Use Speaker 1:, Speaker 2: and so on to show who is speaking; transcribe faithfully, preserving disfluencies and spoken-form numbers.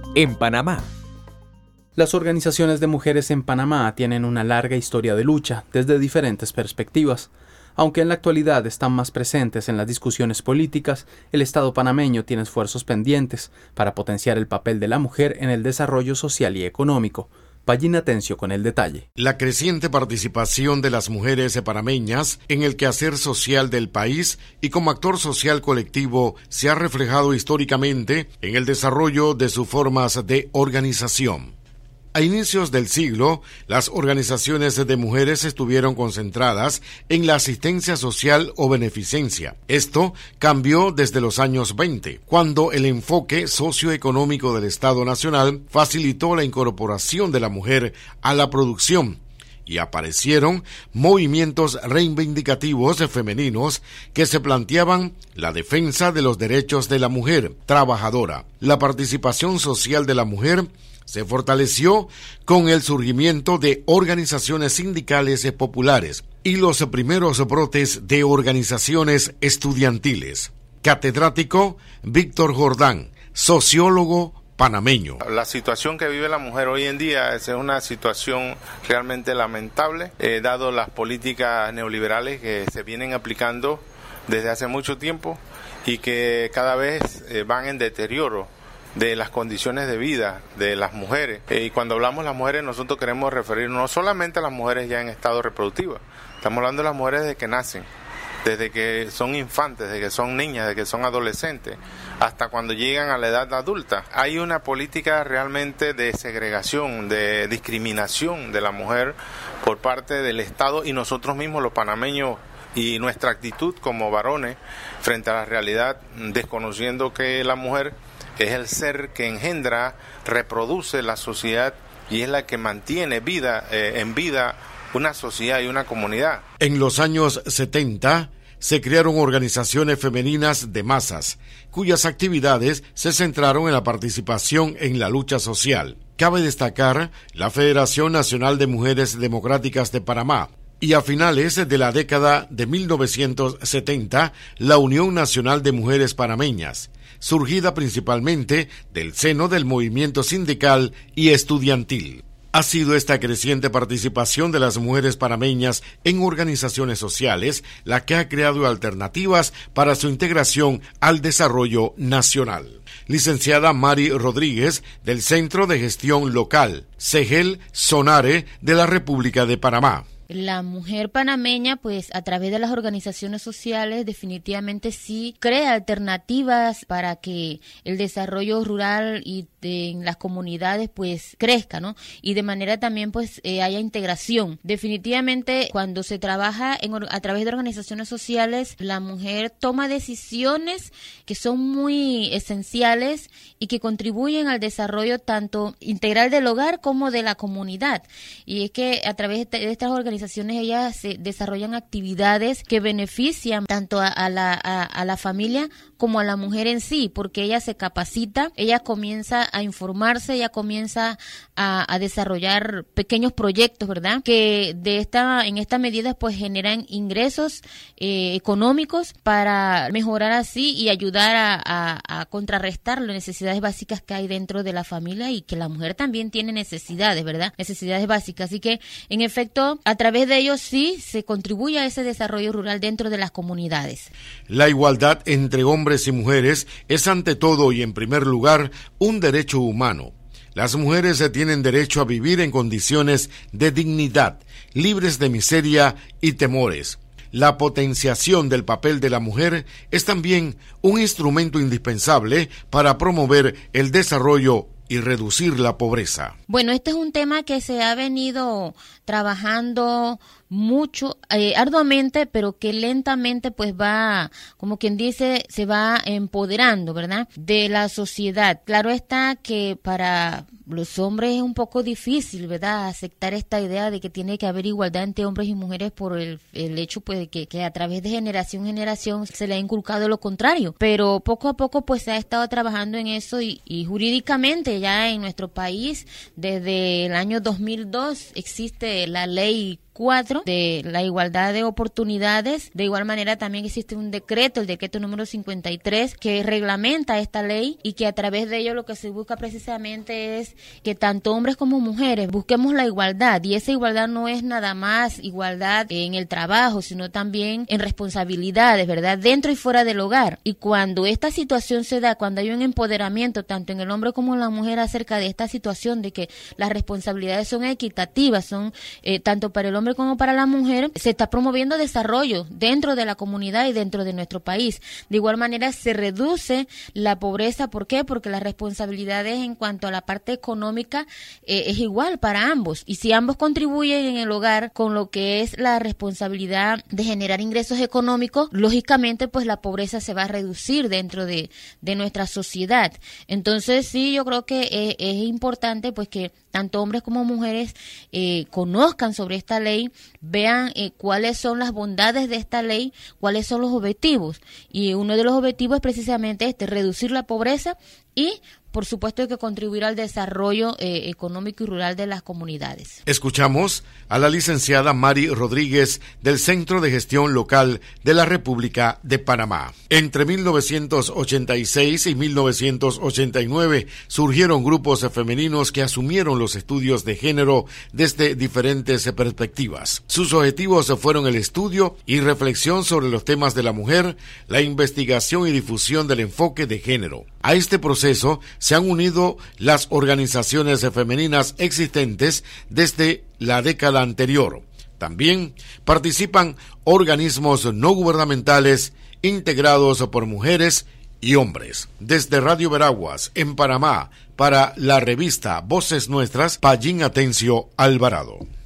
Speaker 1: en Panamá.
Speaker 2: Las organizaciones de mujeres en Panamá tienen una larga historia de lucha desde diferentes perspectivas. Aunque en la actualidad están más presentes en las discusiones políticas, el Estado panameño tiene esfuerzos pendientes para potenciar el papel de la mujer en el desarrollo social y económico. Pallín Atencio con el detalle.
Speaker 3: La creciente participación de las mujeres panameñas en el quehacer social del país y como actor social colectivo se ha reflejado históricamente en el desarrollo de sus formas de organización. A inicios del siglo, las organizaciones de mujeres estuvieron concentradas en la asistencia social o beneficencia. Esto cambió desde los años veinte, cuando el enfoque socioeconómico del Estado Nacional facilitó la incorporación de la mujer a la producción y aparecieron movimientos reivindicativos femeninos que se planteaban la defensa de los derechos de la mujer trabajadora. La participación social de la mujer se fortaleció con el surgimiento de organizaciones sindicales populares y los primeros brotes de organizaciones estudiantiles. Catedrático Víctor Jordán, sociólogo panameño.
Speaker 4: La situación que vive la mujer hoy en día es una situación realmente lamentable, eh, dado las políticas neoliberales que se vienen aplicando desde hace mucho tiempo y que cada vez eh, van en deterioro de las condiciones de vida de las mujeres. Eh, y cuando hablamos de las mujeres, nosotros queremos referirnos no solamente a las mujeres ya en estado reproductivo, estamos hablando de las mujeres desde que nacen, desde que son infantes, desde que son niñas, desde que son adolescentes, hasta cuando llegan a la edad adulta. Hay una política realmente de segregación, de discriminación de la mujer por parte del Estado y nosotros mismos los panameños, y nuestra actitud como varones frente a la realidad, desconociendo que la mujer es el ser que engendra, reproduce la sociedad y es la que mantiene vida eh, en vida una sociedad y una comunidad.
Speaker 3: En los años setenta se crearon organizaciones femeninas de masas, cuyas actividades se centraron en la participación en la lucha social. Cabe destacar la Federación Nacional de Mujeres Democráticas de Panamá, y a finales de la década de mil novecientos setenta, la Unión Nacional de Mujeres Panameñas, surgida principalmente del seno del movimiento sindical y estudiantil. Ha sido esta creciente participación de las mujeres panameñas en organizaciones sociales la que ha creado alternativas para su integración al desarrollo nacional. Licenciada Mari Rodríguez, del Centro de Gestión Local, CEGEL Sonare de la República de Panamá.
Speaker 5: La mujer panameña, pues a través de las organizaciones sociales, definitivamente sí crea alternativas para que el desarrollo rural y de, en las comunidades pues crezca, ¿no? Y de manera también pues eh, haya integración. Definitivamente cuando se trabaja en, a través de organizaciones sociales, la mujer toma decisiones que son muy esenciales y que contribuyen al desarrollo tanto integral del hogar como de la comunidad. Y es que a través de estas organizaciones ellas se desarrollan actividades que benefician tanto a, a, la, a, a la familia como a la mujer en sí, porque ella se capacita, ella comienza a informarse, ella comienza a, a desarrollar pequeños proyectos, ¿verdad? Que de esta en esta medida pues generan ingresos eh, económicos para mejorar así y ayudar a, a, a contrarrestar las necesidades básicas que hay dentro de la familia y que la mujer también tiene necesidades, ¿verdad? Necesidades básicas. Así que, en efecto, a través de ellos sí se contribuye a ese desarrollo rural dentro de las comunidades.
Speaker 3: La igualdad entre hombres y mujeres es ante todo y en primer lugar un derecho humano. Las mujeres tienen derecho a vivir en condiciones de dignidad, libres de miseria y temores. La potenciación del papel de la mujer es también un instrumento indispensable para promover el desarrollo y reducir la pobreza.
Speaker 5: Bueno, este es un tema que se ha venido trabajando mucho, eh, arduamente, pero que lentamente pues va, como quien dice, se va empoderando, ¿verdad?, de la sociedad. Claro está que para los hombres es un poco difícil, ¿verdad?, aceptar esta idea de que tiene que haber igualdad entre hombres y mujeres por el, el hecho pues de que, que a través de generación en generación se le ha inculcado lo contrario. Pero poco a poco pues se ha estado trabajando en eso y, y jurídicamente ya en nuestro país desde el año dos mil dos existe la ley cuatro de la igualdad de oportunidades. De igual manera también existe un decreto, el decreto número cincuenta y tres, que reglamenta esta ley y que a través de ello lo que se busca precisamente es que tanto hombres como mujeres busquemos la igualdad, y esa igualdad no es nada más igualdad en el trabajo, sino también en responsabilidades, ¿verdad? Dentro y fuera del hogar. Y cuando esta situación se da, cuando hay un empoderamiento tanto en el hombre como en la mujer acerca de esta situación de que las responsabilidades son equitativas, son eh, tanto para el hombre como para la mujer, se está promoviendo desarrollo dentro de la comunidad y dentro de nuestro país. De igual manera se reduce la pobreza. ¿Por qué? Porque las responsabilidades en cuanto a la parte económica eh, es igual para ambos, y si ambos contribuyen en el hogar con lo que es la responsabilidad de generar ingresos económicos, lógicamente pues la pobreza se va a reducir dentro de, de nuestra sociedad. Entonces sí, yo creo que es, es importante pues que tanto hombres como mujeres eh, conozcan sobre esta ley, vean eh, cuáles son las bondades de esta ley, cuáles son los objetivos, y uno de los objetivos es precisamente este: reducir la pobreza y por supuesto hay que contribuir al desarrollo eh, económico y rural de las comunidades.
Speaker 3: Escuchamos a la licenciada Mari Rodríguez del Centro de Gestión Local de la República de Panamá. Entre mil novecientos ochenta y seis y mil novecientos ochenta y nueve surgieron grupos femeninos que asumieron los estudios de género desde diferentes perspectivas. Sus objetivos fueron el estudio y reflexión sobre los temas de la mujer, la investigación y difusión del enfoque de género. A este proceso se han unido las organizaciones femeninas existentes desde la década anterior. También participan organismos no gubernamentales integrados por mujeres y hombres. Desde Radio Veraguas, en Panamá, para la revista Voces Nuestras, Pallín Atencio Alvarado.